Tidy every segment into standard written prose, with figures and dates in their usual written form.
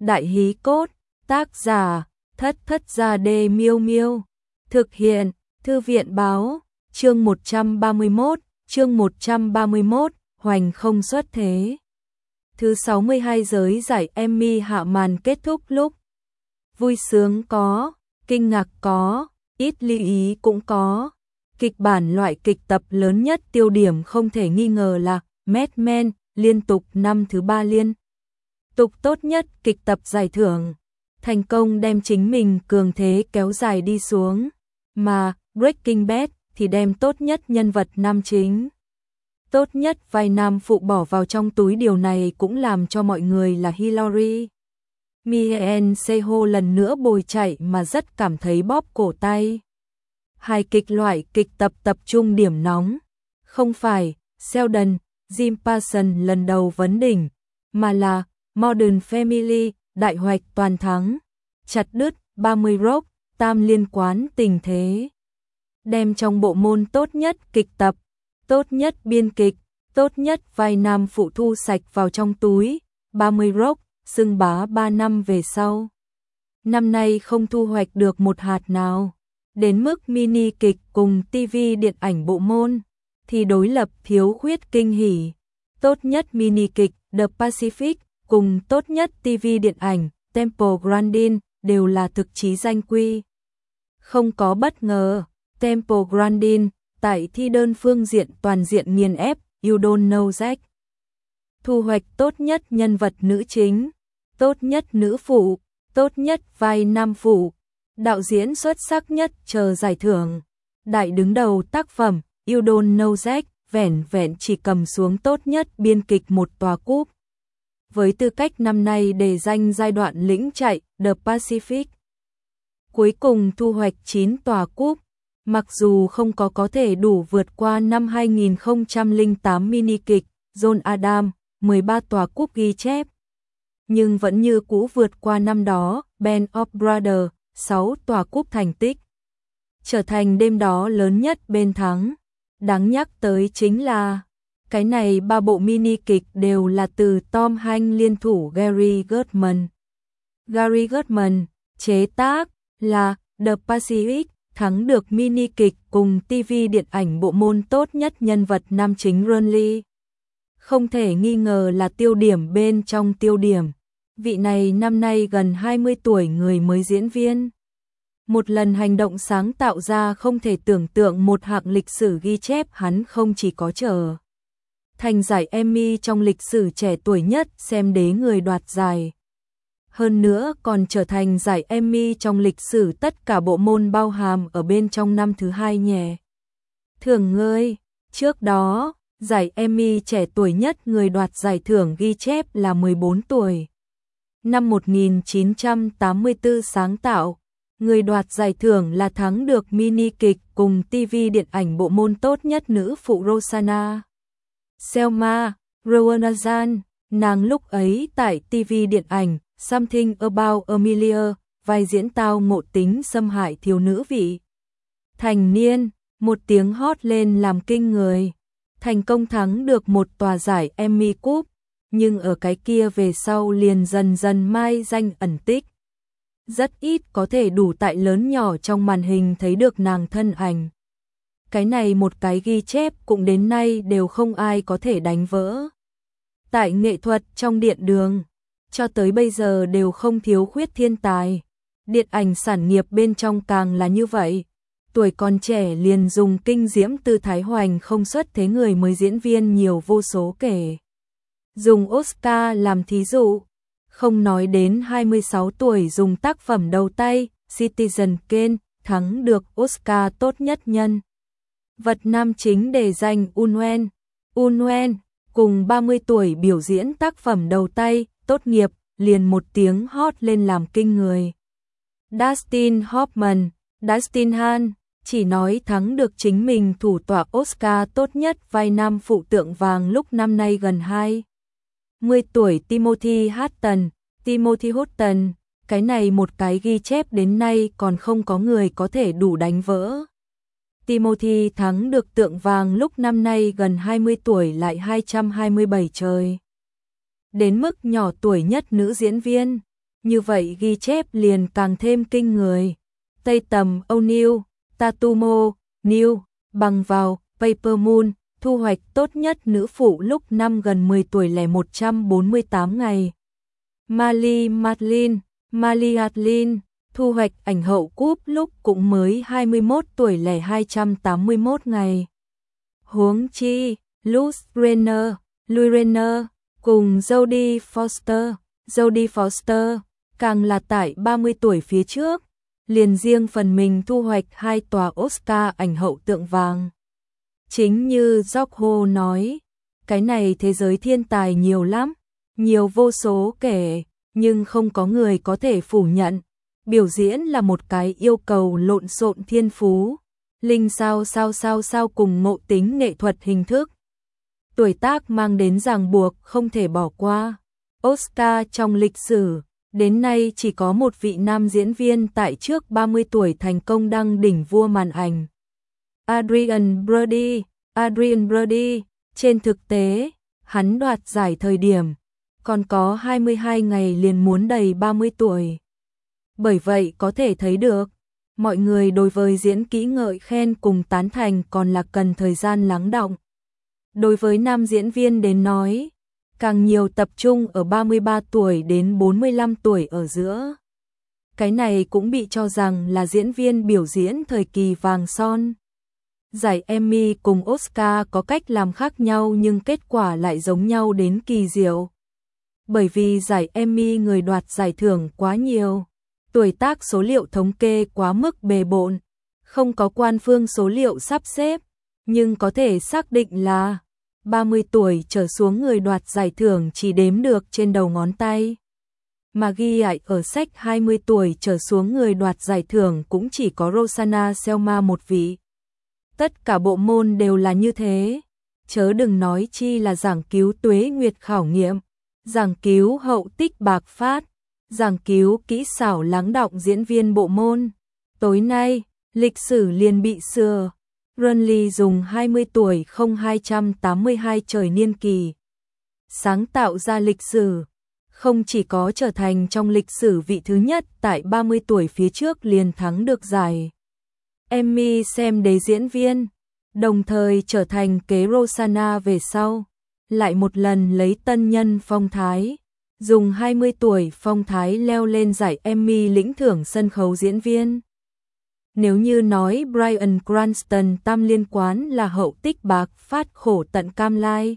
Đại hí cốt, tác giả, Thất Thất Gia Đê Miêu Miêu. Thực hiện, Thư viện báo, chương 131, Hoành không xuất thế. Thứ 62 giới giải Emmy hạ màn kết thúc lúc vui sướng có, kinh ngạc có, ít lưu ý cũng có. Kịch bản loại kịch tập lớn nhất tiêu điểm không thể nghi ngờ là Mad Men, liên tục năm thứ 3 liên tục tốt nhất kịch tập giải thưởng, thành công đem chính mình cường thế kéo dài đi xuống, mà Breaking Bad thì đem tốt nhất nhân vật nam chính, tốt nhất vai nam phụ bỏ vào trong túi. Điều này cũng làm cho mọi người là Hillary Mien Seho lần nữa bồi chạy mà rất cảm thấy bóp cổ tay. Hài kịch loại kịch tập tập trung điểm nóng, không phải Sheldon, Jim Parsons lần đầu vấn đỉnh, mà là Modern Family, đại hoạch toàn thắng, chặt đứt 30 Rock, tam liên quán tình thế. Đem trong bộ môn tốt nhất kịch tập, tốt nhất biên kịch, tốt nhất vai nam phụ thu sạch vào trong túi, 30 Rock, xưng bá 3 năm về sau. Năm nay không thu hoạch được một hạt nào. Đến mức mini kịch cùng TV điện ảnh bộ môn thì đối lập thiếu khuyết kinh hỉ. Tốt nhất mini kịch The Pacific cùng tốt nhất TV điện ảnh Temple Grandin đều là thực chí danh quy. Không có bất ngờ, Temple Grandin tại thi đơn phương diện toàn diện nghiền ép You Don't Know Jack. Thu hoạch tốt nhất nhân vật nữ chính, tốt nhất nữ phụ, tốt nhất vai nam phụ, đạo diễn xuất sắc nhất chờ giải thưởng. Đại đứng đầu tác phẩm You Don't Know Jack vẻn vẹn chỉ cầm xuống tốt nhất biên kịch một tòa cúp. Với tư cách năm nay để danh giai đoạn lĩnh chạy The Pacific, cuối cùng thu hoạch 9 tòa cúp, mặc dù không có thể đủ vượt qua năm 2008 mini kịch John Adam 13 tòa cúp ghi chép, nhưng vẫn như cũ vượt qua năm đó Band of Brothers 6 tòa cúp thành tích, trở thành đêm đó lớn nhất bên thắng. Đáng nhắc tới chính là cái này 3 bộ mini kịch đều là từ Tom Hanks liên thủ Gary Goldman. Gary Goldman chế tác là The Pacific, thắng được mini kịch cùng TV điện ảnh bộ môn tốt nhất nhân vật nam chính Ronley. Không thể nghi ngờ là tiêu điểm bên trong tiêu điểm. Vị này năm nay gần 20 tuổi người mới diễn viên. Một lần hành động sáng tạo ra không thể tưởng tượng một hạng lịch sử ghi chép. Hắn không chỉ có trở thành giải Emmy trong lịch sử trẻ tuổi nhất xem đế người đoạt giải, hơn nữa còn trở thành giải Emmy trong lịch sử tất cả bộ môn bao hàm ở bên trong năm thứ 2 nhé. Thưởng ngươi, trước đó, giải Emmy trẻ tuổi nhất người đoạt giải thưởng ghi chép là 14 tuổi. Năm 1984 sáng tạo, người đoạt giải thưởng là thắng được mini kịch cùng TV điện ảnh bộ môn tốt nhất nữ phụ Rosanna Selma Rowanazan. Nàng lúc ấy tại TV điện ảnh Something About Amelia, vai diễn tao ngộ tính xâm hại thiếu nữ vị thành niên, một tiếng hót lên làm kinh người, thành công thắng được một tòa giải Emmy Cup, nhưng ở cái kia về sau liền dần dần mai danh ẩn tích. Rất ít có thể đủ tại lớn nhỏ trong màn hình thấy được nàng thân ảnh. Cái này một cái ghi chép cũng đến nay đều không ai có thể đánh vỡ. Tại nghệ thuật trong điện đường, cho tới bây giờ đều không thiếu khuyết thiên tài. Điện ảnh sản nghiệp bên trong càng là như vậy. Tuổi còn trẻ liền dùng kinh diễm tư thái hoành không xuất thế người mới diễn viên nhiều vô số kể. Dùng Oscar làm thí dụ, không nói đến 26 tuổi dùng tác phẩm đầu tay Citizen Kane thắng được Oscar tốt nhất nhân vật nam chính để danh Unwen cùng 30 tuổi biểu diễn tác phẩm đầu tay Tốt nghiệp liền một tiếng hót lên làm kinh người. Dustin Hoffman chỉ nói thắng được chính mình thủ tọa Oscar tốt nhất vai nam phụ tượng vàng lúc năm nay gần 20 tuổi Timothy Hutton, cái này một cái ghi chép đến nay còn không có người có thể đủ đánh vỡ. Timothy thắng được tượng vàng lúc năm nay gần 20 tuổi lại 227 trời. Đến mức nhỏ tuổi nhất nữ diễn viên, Như vậy ghi chép liền càng thêm kinh người. Tây Tầm O'Neill, Tatumo, New, bằng vào Paper Moon, thu hoạch tốt nhất nữ phụ lúc năm gần 10 tuổi lẻ 148 ngày. Mali Atlin, thu hoạch ảnh hậu cúp lúc cũng mới 21 tuổi lẻ 281 ngày. Huống chi, Louis Renner, cùng Jodie Foster, càng là tại 30 tuổi phía trước, liền riêng phần mình thu hoạch 2 tòa Oscar ảnh hậu tượng vàng. Chính như George nói, cái này thế giới thiên tài nhiều lắm, nhiều vô số kể, nhưng không có người có thể phủ nhận. Biểu diễn là một cái yêu cầu lộn xộn thiên phú, linh sao cùng ngộ tính nghệ thuật hình thức. Tuổi tác mang đến ràng buộc không thể bỏ qua. Oscar trong lịch sử, đến nay chỉ có một vị nam diễn viên tại trước 30 tuổi thành công đăng đỉnh vua màn ảnh. Adrian Brody, trên thực tế, hắn đoạt giải thời điểm, còn có 22 ngày liền muốn đầy 30 tuổi. Bởi vậy có thể thấy được, mọi người đối với diễn kỹ ngợi khen cùng tán thành còn là cần thời gian lắng đọng. Đối với nam diễn viên đến nói, càng nhiều tập trung ở 33 tuổi đến 45 tuổi ở giữa. Cái này cũng bị cho rằng là diễn viên biểu diễn thời kỳ vàng son. Giải Emmy cùng Oscar có cách làm khác nhau nhưng kết quả lại giống nhau đến kỳ diệu. Bởi vì giải Emmy người đoạt giải thưởng quá nhiều, tuổi tác số liệu thống kê quá mức bề bộn, không có quan phương số liệu sắp xếp, nhưng có thể xác định là 30 tuổi trở xuống người đoạt giải thưởng chỉ đếm được trên đầu ngón tay. Mà ghi lại ở sách 20 tuổi trở xuống người đoạt giải thưởng cũng chỉ có Rosanna Selma một vị. Tất cả bộ môn đều là như thế, chớ đừng nói chi là giảng cứu tuế nguyệt khảo nghiệm, giảng cứu hậu tích bạc phát, giảng cứu kỹ xảo lắng đọng diễn viên bộ môn. Tối nay, lịch sử liền bị sửa. Runley dùng 20 tuổi 0282 trời niên kỳ, sáng tạo ra lịch sử, không chỉ có trở thành trong lịch sử vị thứ nhất tại 30 tuổi phía trước liền thắng được giải Emmy xem đế diễn viên, đồng thời trở thành kế Rosanna về sau, lại một lần lấy tân nhân phong thái, dùng 20 tuổi phong thái leo lên giải Emmy lĩnh thưởng sân khấu diễn viên. Nếu như nói Bryan Cranston tam liên quan là hậu tích bạc phát khổ tận cam lai,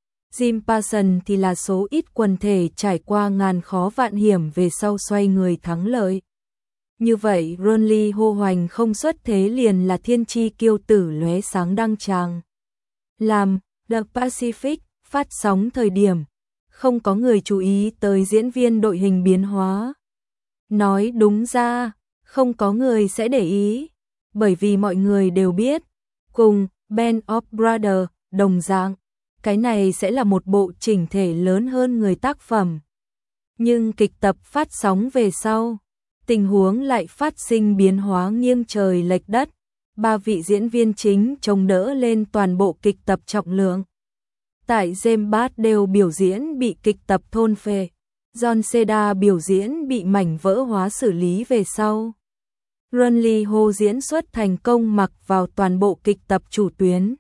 Jim Parsons thì là số ít quần thể trải qua ngàn khó vạn hiểm về sau xoay người thắng lợi. Như vậy Runley hô hoành không xuất thế liền là thiên chi kiêu tử lóe sáng đăng tràng. Làm The Pacific phát sóng thời điểm, không có người chú ý tới diễn viên đội hình biến hóa. Nói đúng ra, không có người sẽ để ý, bởi vì mọi người đều biết, cùng Band of Brothers đồng dạng, cái này sẽ là một bộ chỉnh thể lớn hơn người tác phẩm. Nhưng kịch tập phát sóng về sau, tình huống lại phát sinh biến hóa nghiêng trời lệch đất, 3 vị diễn viên chính chống đỡ lên toàn bộ kịch tập trọng lượng. Tại James Bass đều biểu diễn bị kịch tập thôn phệ, John Seda biểu diễn bị mảnh vỡ hóa xử lý về sau. Runley hô diễn xuất thành công mặc vào toàn bộ kịch tập chủ tuyến.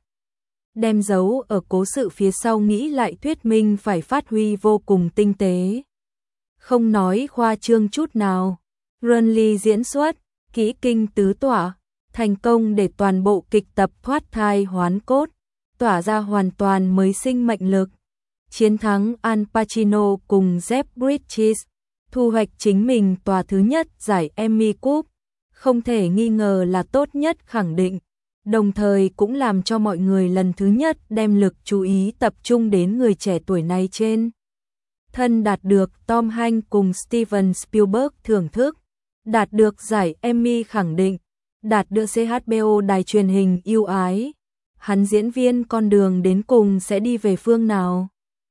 Đem dấu ở cố sự phía sau nghĩ lại thuyết minh phải phát huy vô cùng tinh tế. Không nói khoa trương chút nào, Runley diễn xuất, kỹ kinh tứ tỏa, thành công để toàn bộ kịch tập thoát thai hoán cốt, tỏa ra hoàn toàn mới sinh mệnh lực. Chiến thắng Al Pacino cùng Jeff Bridges, thu hoạch chính mình tòa thứ nhất giải Emmy Cup, không thể nghi ngờ là tốt nhất khẳng định, đồng thời cũng làm cho mọi người lần thứ nhất đem lực chú ý tập trung đến người trẻ tuổi này trên. Thân đạt được Tom Hanks cùng Steven Spielberg thưởng thức, đạt được giải Emmy khẳng định, đạt được CHBO đài truyền hình yêu ái. Hắn diễn viên con đường đến cùng sẽ đi về phương nào?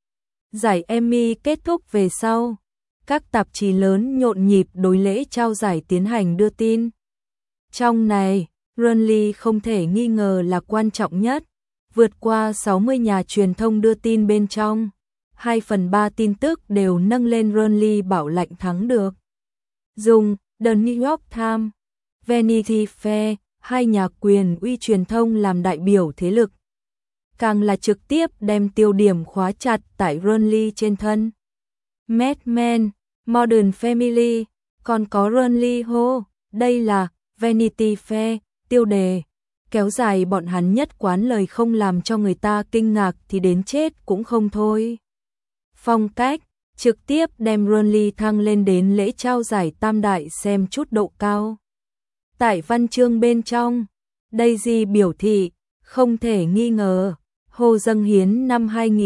Giải Emmy kết thúc về sau, các tạp chí lớn nhộn nhịp đối lễ trao giải tiến hành đưa tin. Trong này, Runley không thể nghi ngờ là quan trọng nhất, vượt qua 60 nhà truyền thông đưa tin bên trong. 2/3 tin tức đều nâng lên Burnley bảo lãnh thắng được. Dùng The New York Times, Vanity Fair, hai nhà quyền uy truyền thông làm đại biểu thế lực, càng là trực tiếp đem tiêu điểm khóa chặt tại Burnley trên thân. Mad Men, Modern Family, còn có Burnley Ho, đây là Vanity Fair, tiêu đề. Kéo dài bọn hắn nhất quán lời không làm cho người ta kinh ngạc thì đến chết cũng không thôi. Phong cách, trực tiếp đem Burnley thăng lên đến lễ trao giải tam đại xem chút độ cao. Tại văn chương bên trong, Daisy biểu thị, không thể nghi ngờ, Hồ dâng hiến năm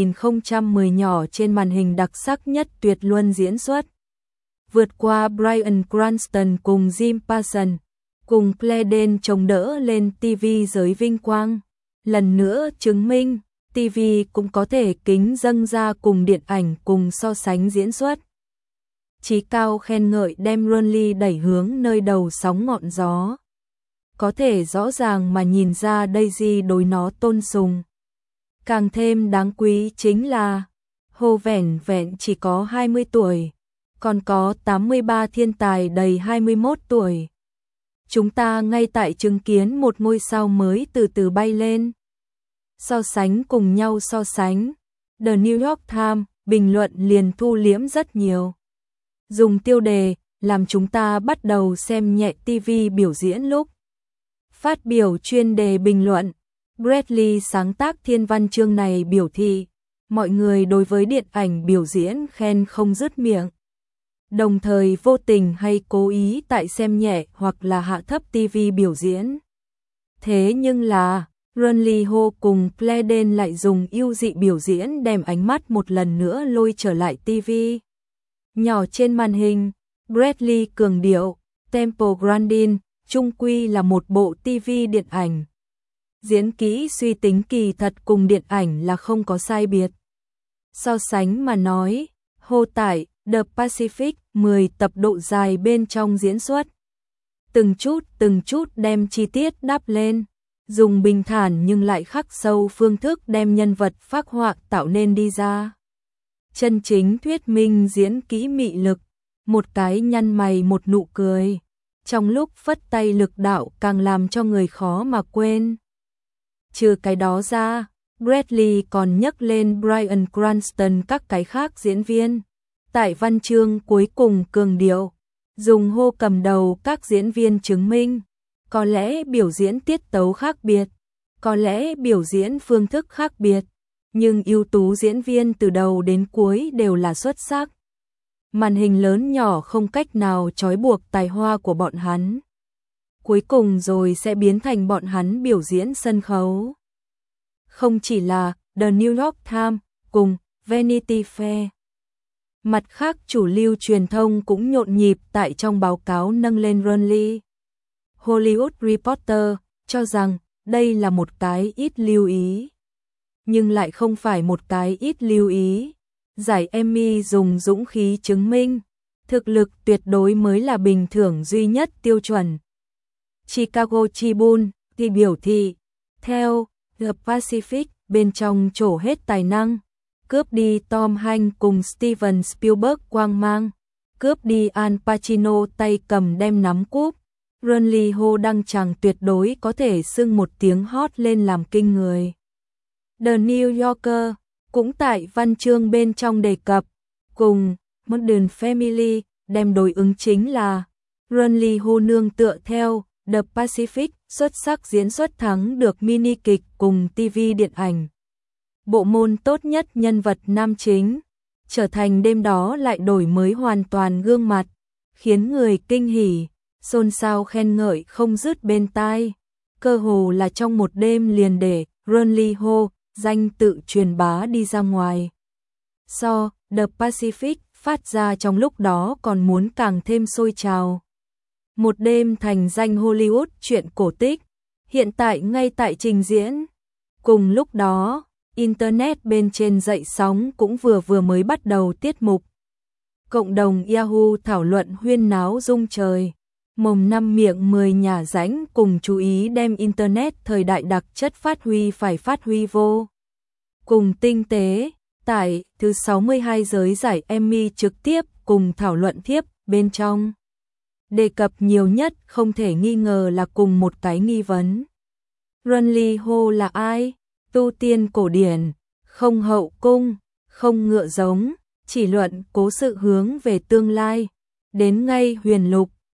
2010 nhỏ trên màn hình đặc sắc nhất tuyệt luân diễn xuất. Vượt qua Bryan Cranston cùng Jim Parsons, cùng Clayden chống đỡ lên TV giới vinh quang. Lần nữa chứng minh, TV cũng có thể kính dâng ra cùng điện ảnh cùng so sánh diễn xuất. Chí cao khen ngợi đem Burnley đẩy hướng nơi đầu sóng ngọn gió. Có thể rõ ràng mà nhìn ra Daisy đối nó tôn sùng. Càng thêm đáng quý chính là Hồ vẻn vẹn chỉ có 20 tuổi, còn có 83 thiên tài đầy 21 tuổi. Chúng ta ngay tại chứng kiến một ngôi sao mới từ từ bay lên. So sánh cùng nhau so sánh, The New York Times bình luận liền thu liễm rất nhiều. Dùng tiêu đề làm chúng ta bắt đầu xem nhẹ TV biểu diễn lúc. Phát biểu chuyên đề bình luận, Bradley sáng tác thiên văn chương này biểu thị, mọi người đối với điện ảnh biểu diễn khen không dứt miệng. Đồng thời vô tình hay cố ý tại xem nhẹ hoặc là hạ thấp TV biểu diễn. Thế nhưng là, Burnley Ho cùng Clayden lại dùng ưu dị biểu diễn đem ánh mắt một lần nữa lôi trở lại TV. Nhỏ trên màn hình, Bradley cường điệu, Temple Grandin, chung quy là một bộ TV điện ảnh. Diễn kỹ suy tính kỳ thật cùng điện ảnh là không có sai biệt. So sánh mà nói, Ho tại The Pacific 10 tập độ dài bên trong diễn xuất. Từng chút đem chi tiết đắp lên, dùng bình thản nhưng lại khắc sâu phương thức đem nhân vật phác họa tạo nên đi ra. Chân chính thuyết minh diễn kỹ mị lực, một cái nhăn mày một nụ cười. Trong lúc phất tay lực đạo càng làm cho người khó mà quên. Trừ cái đó ra, Bradley còn nhắc lên Bryan Cranston các cái khác diễn viên. Tại văn chương cuối cùng cường điệu, dùng Ho cầm đầu các diễn viên chứng minh, có lẽ biểu diễn tiết tấu khác biệt, có lẽ biểu diễn phương thức khác biệt, nhưng ưu tú diễn viên từ đầu đến cuối đều là xuất sắc. Màn hình lớn nhỏ không cách nào trói buộc tài hoa của bọn hắn. Cuối cùng rồi sẽ biến thành bọn hắn biểu diễn sân khấu. Không chỉ là The New York Times cùng Vanity Fair. Mặt khác chủ lưu truyền thông cũng nhộn nhịp tại trong báo cáo nâng lên Burnley. Hollywood Reporter cho rằng đây là một cái ít lưu ý. Nhưng lại không phải một cái ít lưu ý. Giải Emmy dùng dũng khí chứng minh, thực lực tuyệt đối mới là bình thưởng duy nhất tiêu chuẩn. Chicago Tribune thì biểu thị, theo The Pacific bên trong trổ hết tài năng, cướp đi Tom Hanks cùng Steven Spielberg quang mang, cướp đi Al Pacino tay cầm đem nắm cúp. Burnley Ho đăng tràng tuyệt đối có thể xưng một tiếng hot lên làm kinh người. The New Yorker cũng tại văn chương bên trong đề cập, cùng Modern Family đem đối ứng chính là Burnley Ho nương tựa theo The Pacific xuất sắc diễn xuất thắng được mini kịch cùng TV điện ảnh. Bộ môn tốt nhất nhân vật nam chính, trở thành đêm đó lại đổi mới hoàn toàn gương mặt, khiến người kinh hỉ, xôn xao khen ngợi không dứt bên tai. Cơ hồ là trong một đêm liền để Burnley Ho danh tự truyền bá đi ra ngoài. The Pacific phát ra trong lúc đó còn muốn càng thêm sôi trào. Một đêm thành danh Hollywood chuyện cổ tích, hiện tại ngay tại trình diễn. Cùng lúc đó, Internet bên trên dậy sóng cũng vừa mới bắt đầu tiết mục. Cộng đồng Yahoo thảo luận huyên náo rung trời. Mồm năm miệng 10 nhà rãnh cùng chú ý đem Internet thời đại đặc chất phát huy vô cùng tinh tế, Tại thứ 62 giới giải Emmy trực tiếp cùng thảo luận thiếp bên trong. Đề cập nhiều nhất không thể nghi ngờ là cùng một cái nghi vấn. Run Lee Ho là ai? Tu tiên cổ điển, không hậu cung, không ngựa giống, chỉ luận cố sự hướng về tương lai. Đến ngay huyền lục,